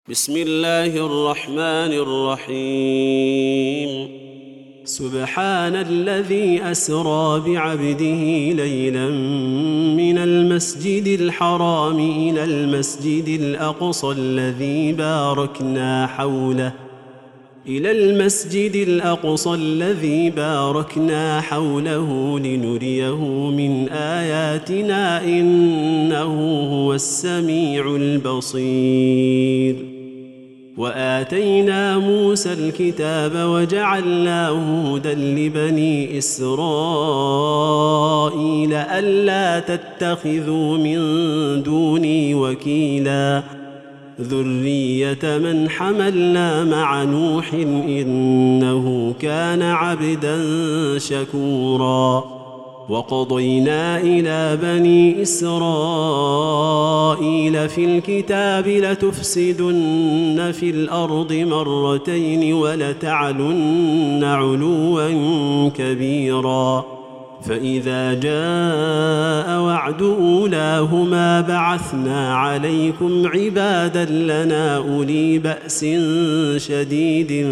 بسم الله الرحمن الرحيم سبحان الذي أسرى بعبده ليلا من المسجد الحرام إلى المسجد الأقصى الذي باركنا حوله لنريه من آياتنا إنه هو السميع البصير. وآتينا موسى الكتاب وجعلناه هدى لبني إسرائيل ألا تتخذوا من دوني وكيلا ذرية من حملنا مع نوح إنه كان عبدا شكورا. وقضينا إلى بني إسرائيل في الكتاب لتفسدن في الأرض مرتين ولتعلن علوا كبيرا. فإذا جاء وعد أولاهما بعثنا عليكم عبادا لنا أولي بأس شديد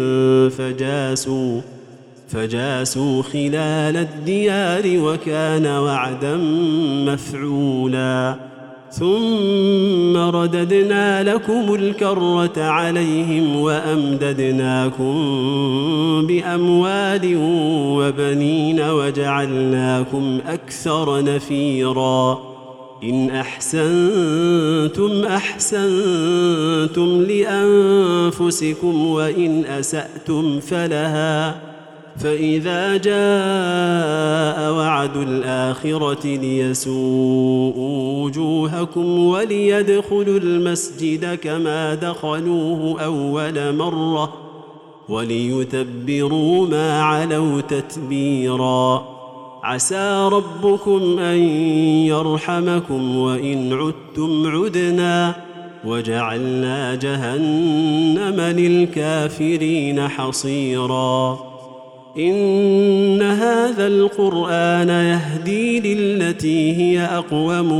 فجاسوا خلال الديار وكان وعدا مفعولا. ثم رددنا لكم الكرة عليهم وأمددناكم بأموال وبنين وجعلناكم أكثر نفيرا. إن أحسنتم أحسنتم لأنفسكم وإن أسأتم فلها. فإذا جاء وعد الآخرة ليسوءوا وجوهكم وليدخلوا المسجد كما دخلوه أول مرة وليتبروا ما علوا تتبيرا. عسى ربكم أن يرحمكم وإن عدتم عدنا وجعلنا جهنم للكافرين حصيرا. إن هذا القرآن يهدي للتي هي أقوم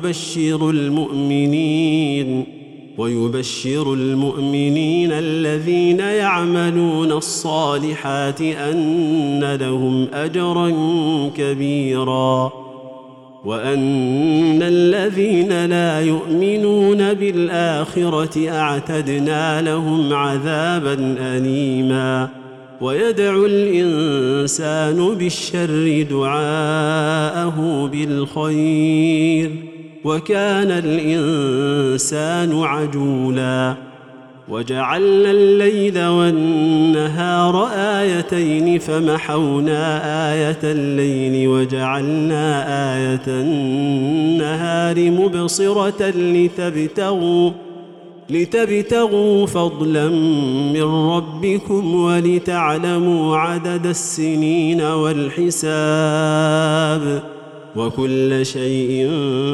ويبشر المؤمنين الذين يعملون الصالحات أن لهم أجرا كبيرا. وأن الذين لا يؤمنون بالآخرة أعتدنا لهم عذابا أليما. ويدعو الإنسان بالشر دعاءه بالخير وكان الإنسان عجولا. وجعلنا الليل والنهار آيتين فمحونا آية الليل وجعلنا آية النهار مبصرة لتبتغوا فضلا من ربكم ولتعلموا عدد السنين والحساب وكل شيء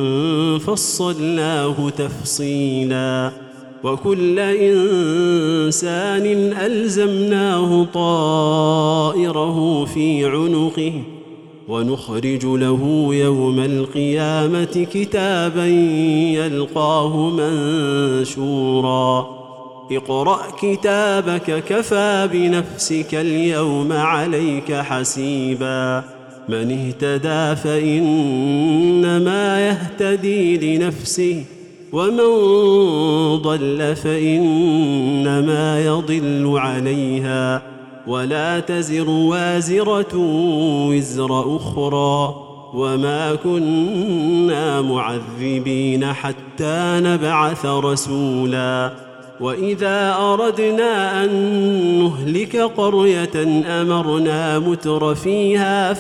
فصلناه تفصيلا. وكل إنسان ألزمناه طائره في عنقه ونخرج له يوم القيامة كتابا يلقاه منشورا. اقرأ كتابك كفى بنفسك اليوم عليك حسيبا. من اهتدى فإنما يهتدي لنفسه ومن ضل فإنما يضل عليها ولا تزر وازرة وزر أخرى وما كنا معذبين حتى نبعث رسولا. وإذا أردنا أن نهلك قرية أمرنا متر فيها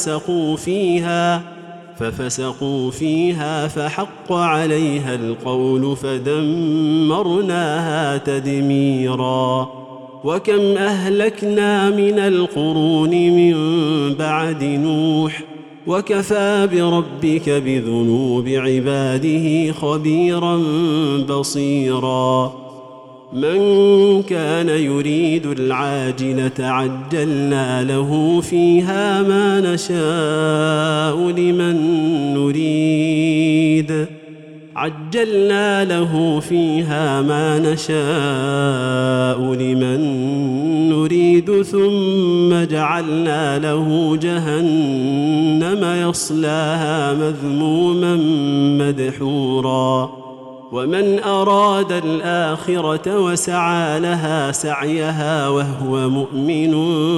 ففسقوا فيها فحق عليها القول فدمرناها تدميرا. وكم أهلكنا من القرون من بعد نوح وكفى بربك بذنوب عباده خبيرا بصيرا. من كان يريد العاجلة عجلنا له فيها ما نشاء لمن نريد عجلنا له فيها ما نشاء لمن نريد ثم جعلنا له جهنم يصلاها مذموما مدحورا ومن أراد الآخرة وسعى لها سعيها وهو مؤمن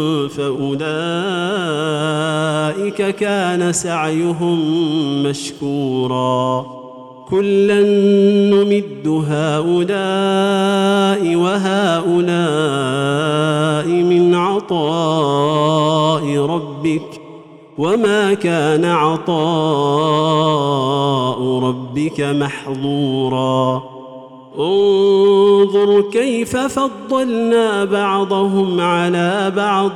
فأولئك كان سعيهم مشكورا كلا نمد هؤلاء وهؤلاء من عطاء ربك وما كان عطاء ربك محظورا انظر كيف فضلنا بعضهم على بعض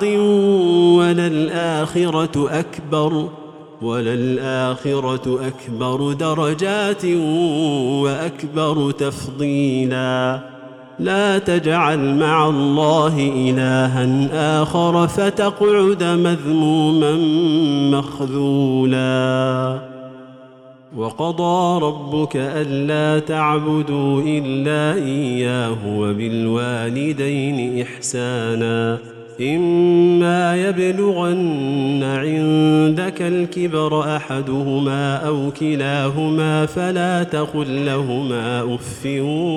وللآخرة أكبر درجات وأكبر تفضيلا لا تجعل مع الله إلها آخر فتقعد مذموما مخذولا وقضى ربك ألا تعبدوا إلا إياه وبالوالدين إحسانا إما يبلغن عندك الكبر أحدهما أو كلاهما فلا تقل لهما أف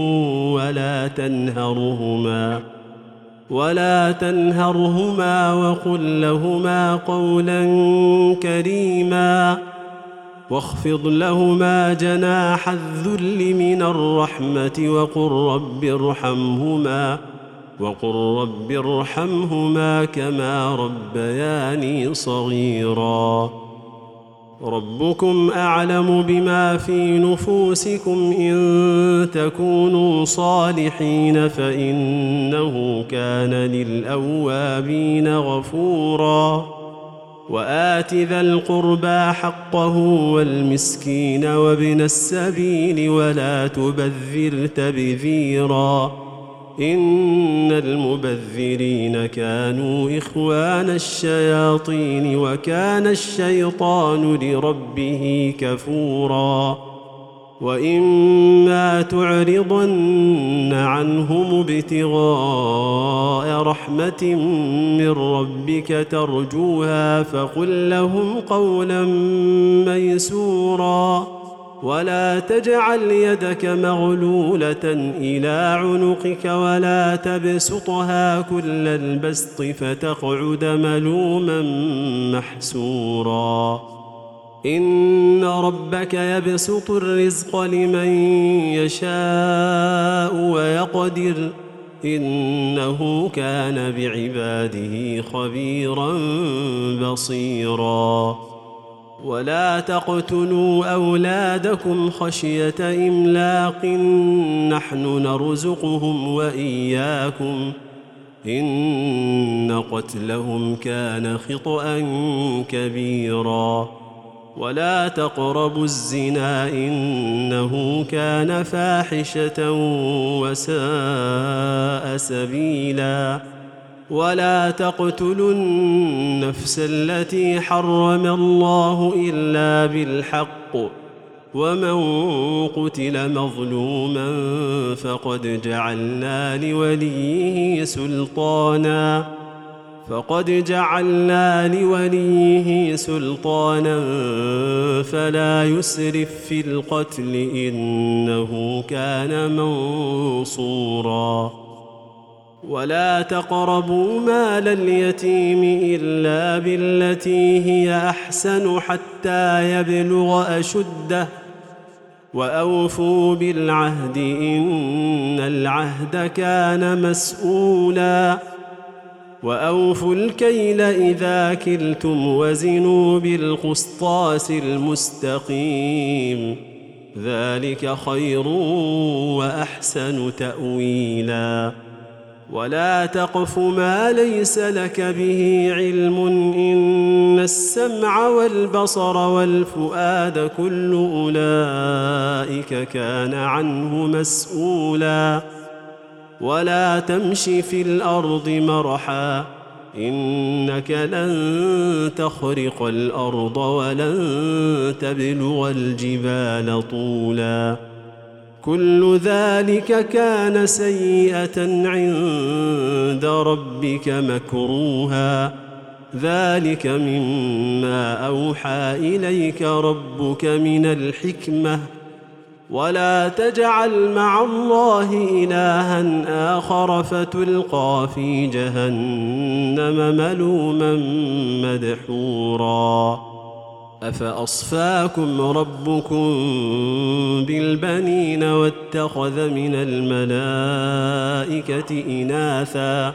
ولا تنهرهما وقل لهما قولا كريما واخفض لهما جناح الذل من الرحمة وقل رب ارحمهما كما ربياني صغيرا ربكم أعلم بما في نفوسكم إن تكونوا صالحين فإنه كان للأوابين غفورا وآت ذا القربى حقه والمسكين وابن السبيل ولا تبذر تبذيرا إن المبذرين كانوا إخوان الشياطين وكان الشيطان لربه كفورا وإما تعرضن عنهم ابتغاء رحمة من ربك ترجوها فقل لهم قولا ميسورا ولا تجعل يدك مغلولة إلى عنقك ولا تبسطها كل البسط فتقعد ملوما محسورا إن ربك يبسط الرزق لمن يشاء ويقدر إنه كان بعباده خبيرا بصيرا ولا تقتلوا أولادكم خشية إملاق نحن نرزقهم وإياكم إن قتلهم كان خطأ كبيرا ولا تقربوا الزنا إنه كان فاحشة وساء سبيلا ولا تقتلوا النفس التي حرم الله إلا بالحق ومن قتل مظلوما فقد جعلنا لوليه سلطانا فلا يسرف في القتل إنه كان منصورا ولا تقربوا مال اليتيم إلا بالتي هي أحسن حتى يبلغ أشده وأوفوا بالعهد إن العهد كان مسؤولا وأوفوا الكيل إذا كلتم وزنوا بالقسطاس المستقيم ذلك خير وأحسن تأويلا ولا تقف ما ليس لك به علم إن السمع والبصر والفؤاد كل أولئك كان عنه مسؤولا ولا تمش في الأرض مرحا إنك لن تخرق الأرض ولن تبلغ الجبال طولا كل ذلك كان سيئة عند ربك مكروها ذلك مما أوحى إليك ربك من الحكمة ولا تجعل مع الله إلها آخر فتلقى في جهنم ملوما مدحورا أفأصفاكم ربكم بالبنين واتخذ من الملائكة إناثا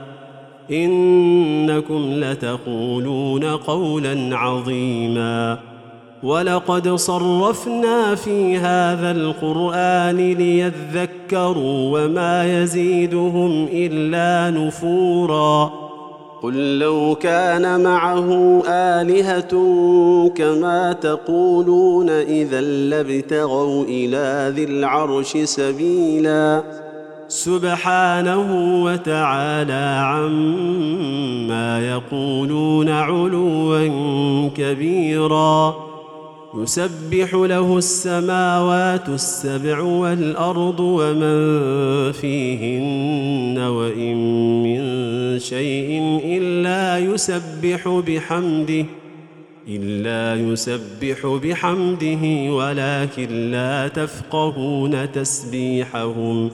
إنكم لتقولون قولا عظيما ولقد صرفنا في هذا القرآن ليذكروا وما يزيدهم إلا نفورا قل لو كان معه آلهة كما تقولون إذا لابتغوا إلى ذي العرش سبيلا سبحانه وتعالى عما يقولون علوا كبيرا يسبح له السماوات السبع والأرض ومن فيهن وإن من شيء إلا يسبح بحمده ولكن لا تفقهون تسبيحهم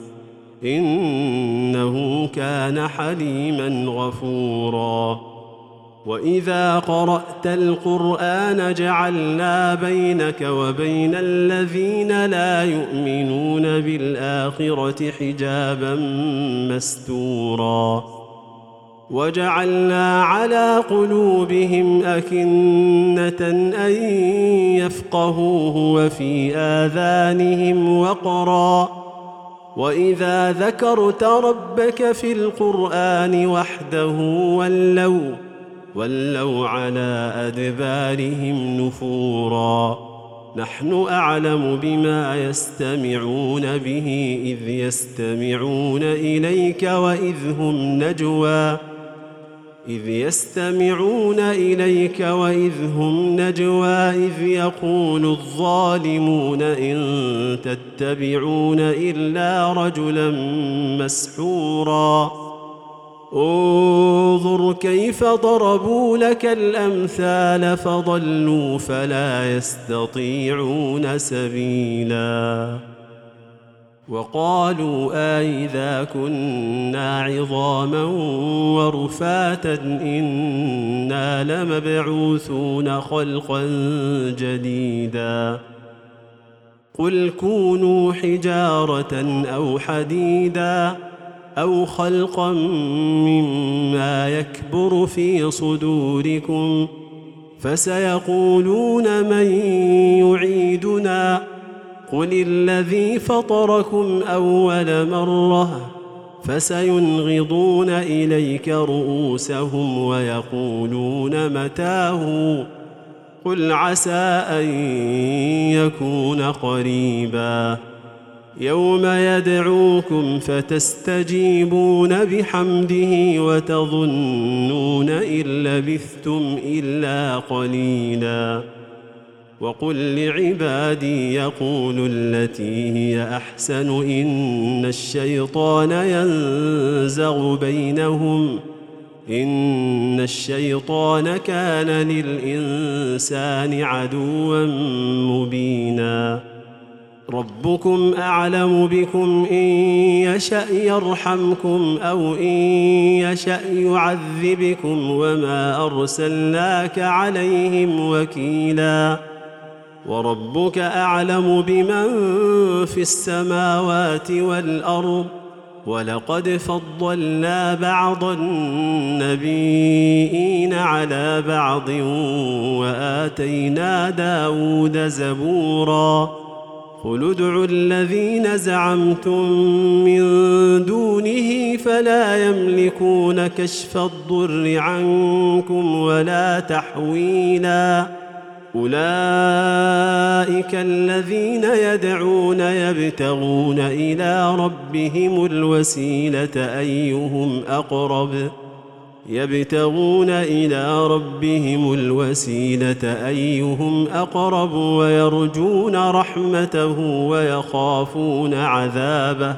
إنه كان حليما غفورا وإذا قرأت القرآن جعلنا بينك وبين الذين لا يؤمنون بالآخرة حجابا مستورا وجعلنا على قلوبهم أكنة أن يفقهوه وفي آذانهم وقرا وإذا ذكرت ربك في القرآن وحده ولوا على أدبارهم نفورا نحن أعلم بما يستمعون به إذ يستمعون إليك وإذ هم نجوى إذ يقول الظالمون إن تتبعون إلا رجلا مسحورا انظر كيف ضربوا لك الأمثال فضلوا فلا يستطيعون سبيلا وقالوا أإذا كنا عظاما ورفاتا إنا لمبعوثون خلقا جديدا قل كونوا حجارة أو حديدا أو خلقا مما يكبر في صدوركم فسيقولون من يعيدنا قل الذي فطركم أول مرة فسينغضون إليك رؤوسهم ويقولون متاه قل عسى أن يكون قريبا يوم يدعوكم فتستجيبون بحمده وتظنون إن لبثتم إلا قليلا وقل لعبادي يقولوا التي هي أحسن إن الشيطان كان للإنسان عدوا مبينا ربكم أعلم بكم إن يشأ يرحمكم أو إن يشأ يعذبكم وما أرسلناك عليهم وكيلا وربك أعلم بمن في السماوات والأرض ولقد فضلنا بعض النبيين على بعض وآتينا داود زبورا قل ادعوا الذين زعمتم من دونه فلا يملكون كشف الضر عنكم ولا تحويلا أولئك الذين يدعون يبتغون إلى ربهم الوسيلة أيهم أقرب يبتغون إلى ربهم الوسيلة أيهم أقرب ويرجون رحمته ويخافون عذابه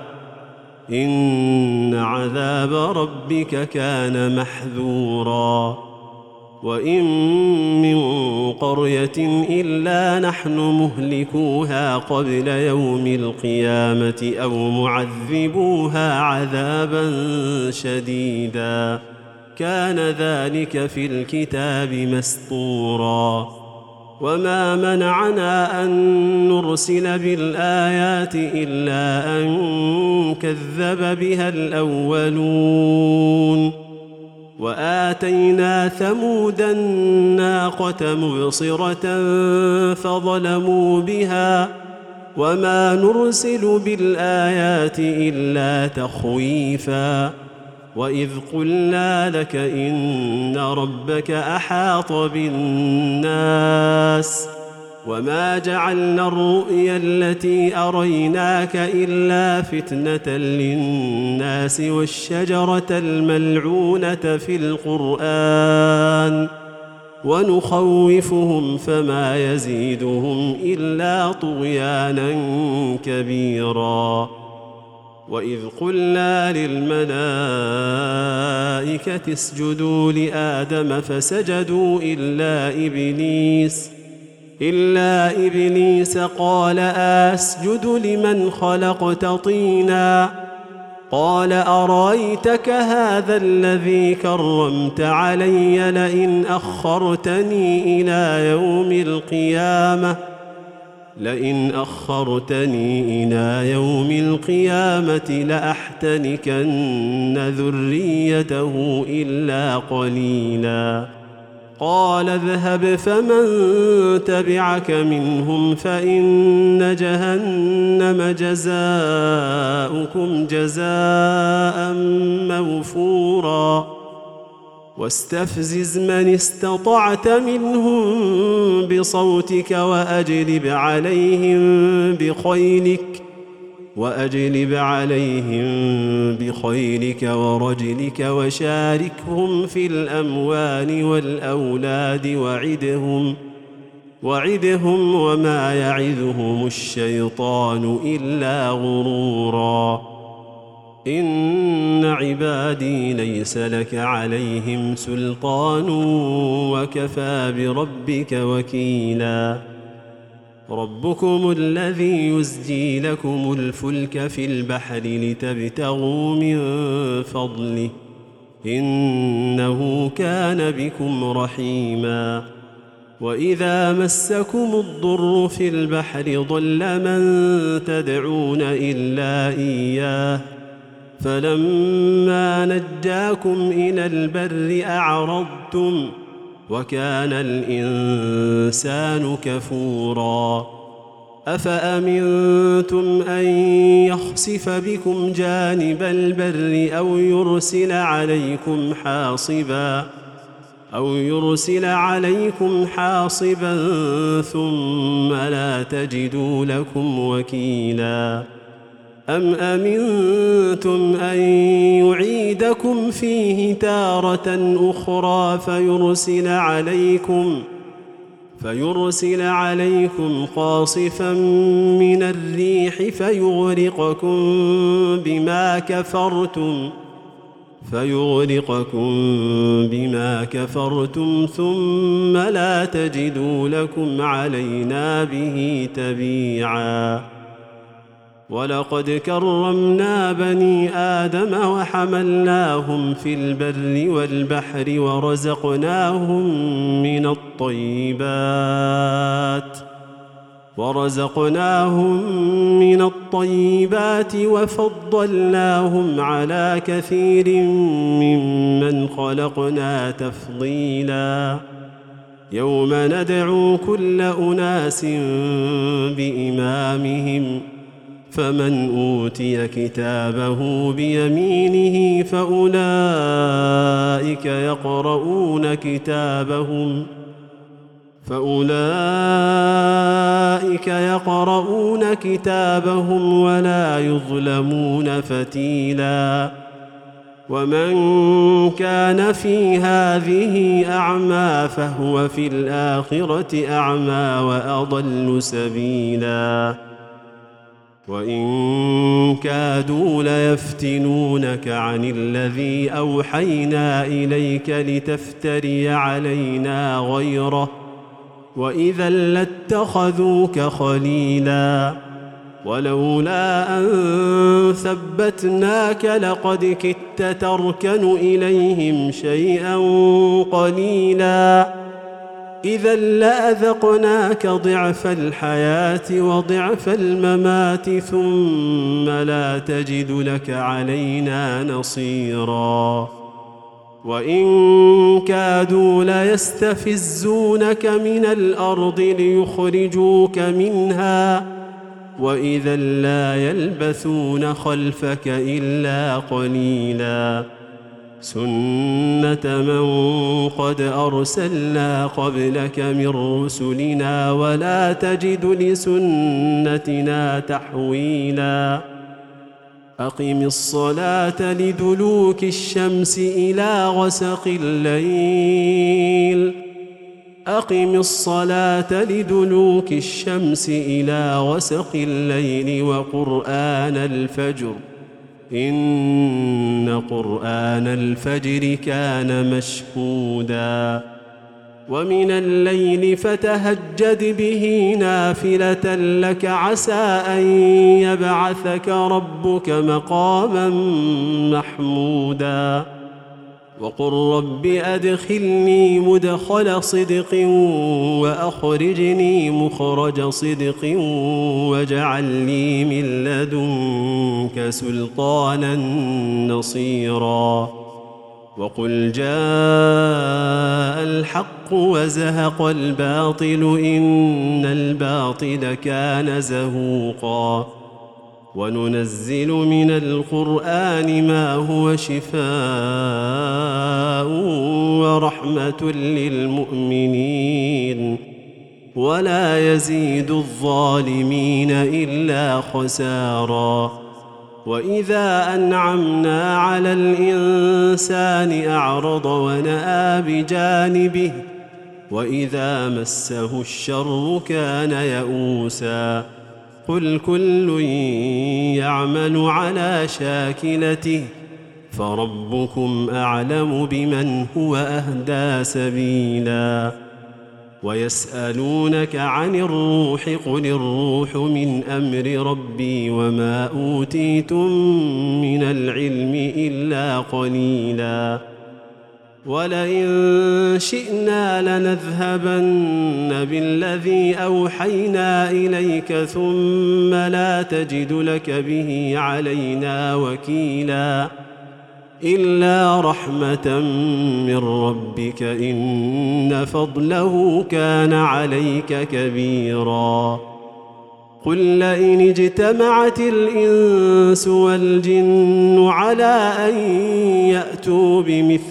إن عذاب ربك كان محذورا وإن من قرية إلا نحن مهلكوها قبل يوم القيامة أو معذبوها عذابا شديدا كان ذلك في الكتاب مسطورا وما منعنا أن نرسل بالآيات إلا أن كذب بها الأولون وآتينا ثمود الناقة مبصرة فظلموا بها وما نرسل بالآيات إلا تخويفا وإذ قلنا لك إن ربك أحاط بالناس وما جعلنا الرؤيا التي أريناك إلا فتنة للناس والشجرة الملعونة في القرآن ونخوفهم فما يزيدهم إلا طغيانا كبيرا وإذ قلنا للملائكة اسجدوا لآدم فسجدوا إلا إبليس قال أسجد لمن خلقت طينا قال أرأيتك هذا الذي كرمت علي لئن أخرتني إلى يوم القيامة لأحتنكن ذريته إلا قليلا قال اذهب فمن تبعك منهم فإن جهنم جزاؤكم جزاء موفورا واستفزز من استطعت منهم بصوتك وأجلب عليهم بخيلك ورجلك وشاركهم في الأموال والأولاد وعدهم وما يعظهم الشيطان إلا غرورا إن عبادي ليس لك عليهم سلطان وكفى بربك وكيلا ربكم الذي يزجي لكم الفلك في البحر لتبتغوا من فضله إنه كان بكم رحيما وإذا مسكم الضر في البحر ضل من تدعون إلا إياه فلما نجاكم إلى البر أعرضتم وكان الإنسان كفورا أفأمنتم أن يخسف بكم جانب البر أو يرسل عليكم حاصبا ثم لا تجدوا لكم وكيلا أم أمنتم أن يعيدكم فيه تارة أخرى فيرسل عليكم قاصفا من الريح فيغرقكم بما كفرتم ثم لا تجدوا لكم علينا به تبيعا ولقد كرمنا بني آدم وحملناهم في البر والبحر ورزقناهم من الطيبات وفضلناهم على كثير ممن خلقنا تفضيلا يوم ندعو كل أناس بإمامهم فمن أوتي كتابه بيمينه فأولئك يقرؤون كتابهم ولا يظلمون فتيلا ومن كان في هذه أعمى فهو في الآخرة أعمى وأضل سبيلا وإن كادوا ليفتنونك عن الذي أوحينا إليك لتفتري علينا غيره وإذا لاتخذوك خليلا ولولا أن ثبتناك لقد كدت تركن إليهم شيئا قليلا إذا لأذقناك ضعف الحياة وضعف الممات ثم لا تجد لك علينا نصيرا وإن كادوا ليستفزونك من الأرض ليخرجوك منها وإذا لا يلبثون خلفك إلا قليلا سنة من قد أرسلنا قبلك من رسلنا ولا تجد لسنتنا تحويلا أقم الصلاة لدلوك الشمس إلى غسق الليل أقم الصلاة لدلوك الشمس إلى غسق الليل وقرآن الفجر إن قرآن الفجر كان مشهودا ومن الليل فتهجد به نافلة لك عسى أن يبعثك ربك مقاما محمودا وقل رب أدخلني مدخل صدق وأخرجني مخرج صدق واجعل لي من لدنك سلطانا نصيرا وقل جاء الحق وزهق الباطل إن الباطل كان زهوقا وننزل من القرآن ما هو شفاء ورحمة للمؤمنين ولا يزيد الظالمين إلا خسارا وإذا أنعمنا على الإنسان أعرض ونأى بجانبه وإذا مسه الشر كان يئوسا قل كل يعمل على شاكلته فربكم أعلم بمن هو أهدى سبيلا ويسألونك عن الروح قل الروح من أمر ربي وما أوتيتم من العلم إلا قليلا ولئن شئنا لنذهبن بالذي أوحينا إليك ثم لا تجد لك به علينا وكيلا إلا رحمة من ربك إن فضله كان عليك كبيرا قل لئن اجتمعت الإنس والجن على أن يأتوا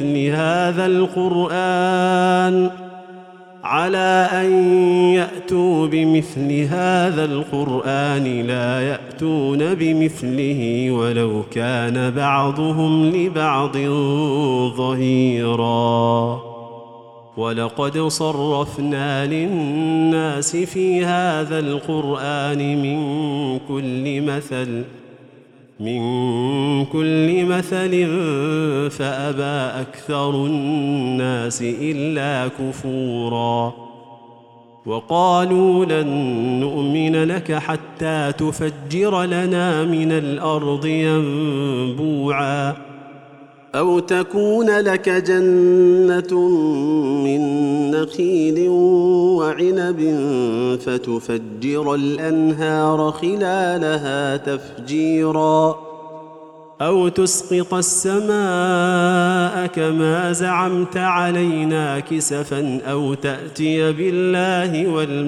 بمثل هذا القرآن لا يأتون بمثله ولو كان بعضهم لبعض ظهيرا ولقد صرفنا للناس في هذا القرآن من كل مثل فأبى أكثر الناس إلا كفورا وقالوا لن نؤمن لك حتى تفجر لنا من الأرض ينبوعا أو تكون لك جنة من نخيل وعنب فتفجر الأنهار خلالها تفجيرا أو تسقط السماء كما زعمت علينا كسفا أو تأتي بالله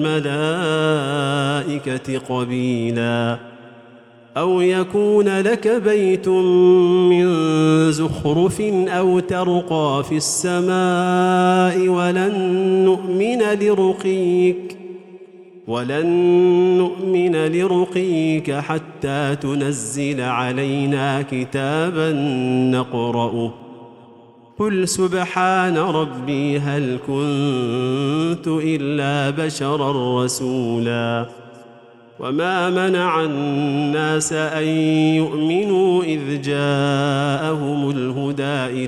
والملائكة قبيلا أو يكون لك بيت من زخرف أو ترقى في السماء ولن نؤمن لرقيك ولن نؤمن لرقيك حتى تنزل علينا كتابا نقرأه قل سبحان ربي هل كنت إلا بشرا رسولا وما منع الناس أن يؤمنوا إذ جاءهم الهدى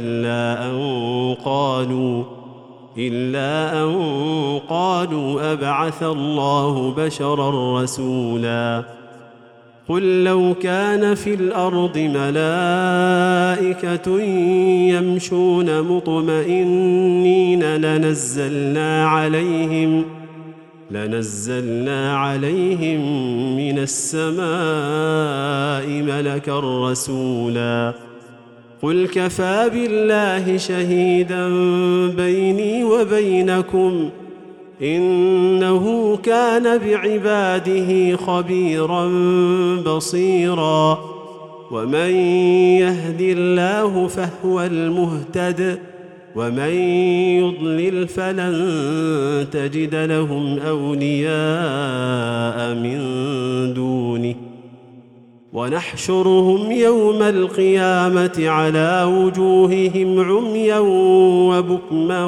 إلا أن قالوا أبعث الله بشرا رسولا قل لو كان في الأرض ملائكة يمشون مطمئنين لنزلنا عليهم من السماء ملكا رسولا قل كفى بالله شهيدا بيني وبينكم إنه كان بعباده خبيرا بصيرا ومن يهد الله فهو المهتد ومن يضلل فلن تجد لهم أولياء من دونه ونحشرهم يوم القيامة على وجوههم عميا وبكما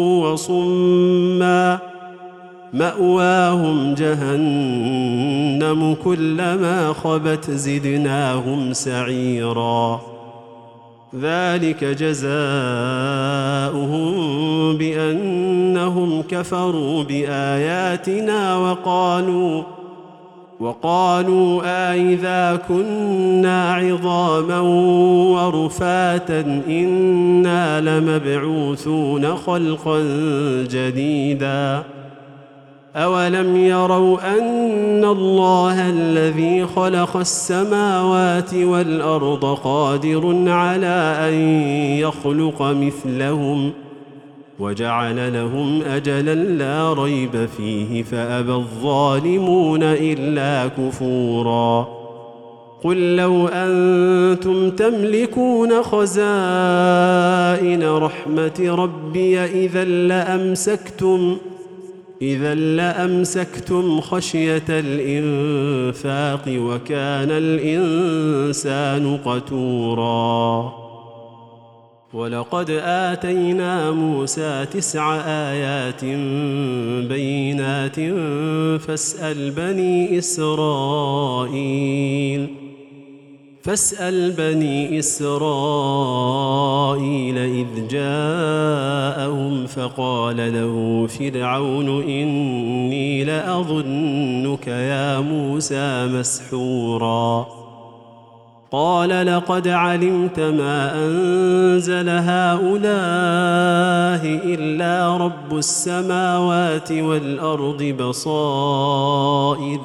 وصما مأواهم جهنم كلما خبت زدناهم سعيرا ذلك جزاؤهم بأنهم كفروا بآياتنا وقالوا أإذا كنا عظاما ورفاتا إنا لمبعوثون خلقا جديدا أولم يروا أن الله الذي خلق السماوات والأرض قادر على أن يخلق مثلهم وجعل لهم أجلا لا ريب فيه فأبى الظالمون إلا كفورا قل لو أنتم تملكون خزائن رحمة ربي إذا لأمسكتم خشية الإنفاق وكان الإنسان قتورا ولقد آتينا موسى 9 آيات بينات فاسأل بني إسرائيل إذ جاءهم فقال له فرعون إني لأظنك يا موسى مسحورا قال لقد علمت ما أنزل هؤلاء إلا رب السماوات والأرض بصائر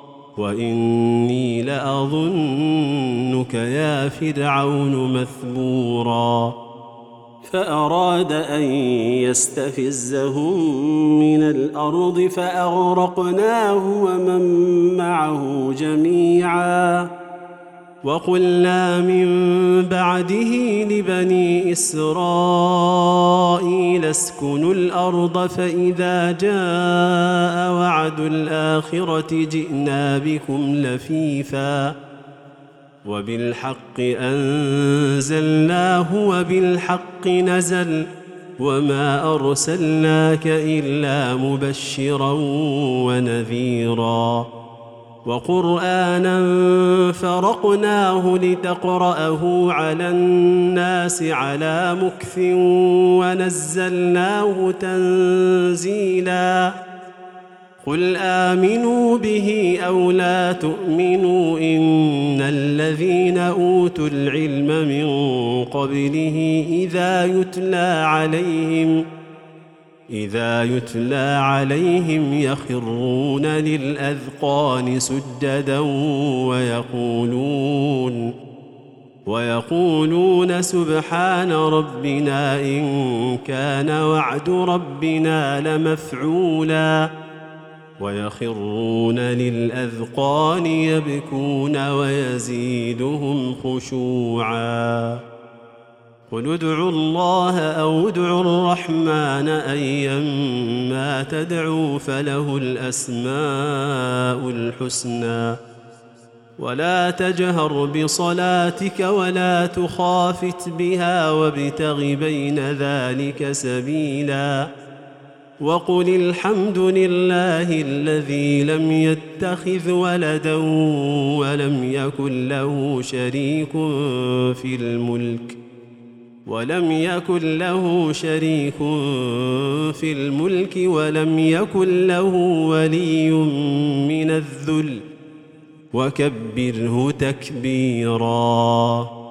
وإني لأظنك يا فرعون مثبورا فأراد أن يستفزهم من الأرض فأغرقناه ومن معه جميعا وقلنا من بعده لبني إسرائيل اسكنوا الأرض فإذا جاء وعد الآخرة جئنا بكم لفيفا وبالحق أنزلناه وبالحق نزل وما أرسلناك إلا مبشرا ونذيرا وقرآنا فرقناه لتقرأه على الناس على مكث ونزلناه تنزيلا قل آمنوا به أو لا تؤمنوا إن الذين أوتوا العلم من قبله إذا يتلى عليهم يخرون للأذقان سجدا ويقولون سبحان ربنا إن كان وعد ربنا لمفعولا ويخرون للأذقان يبكون ويزيدهم خشوعا قل ادعوا الله أو ادعوا الرحمن أيما تدعوا فله الأسماء الحسنى ولا تجهر بصلاتك ولا تخافت بها وابتغ بين ذلك سبيلا وقل الحمد لله الذي لم يتخذ ولدا ولم يكن له شريك في الملك ولم يكن له ولي من الذل وكبره تكبيرا.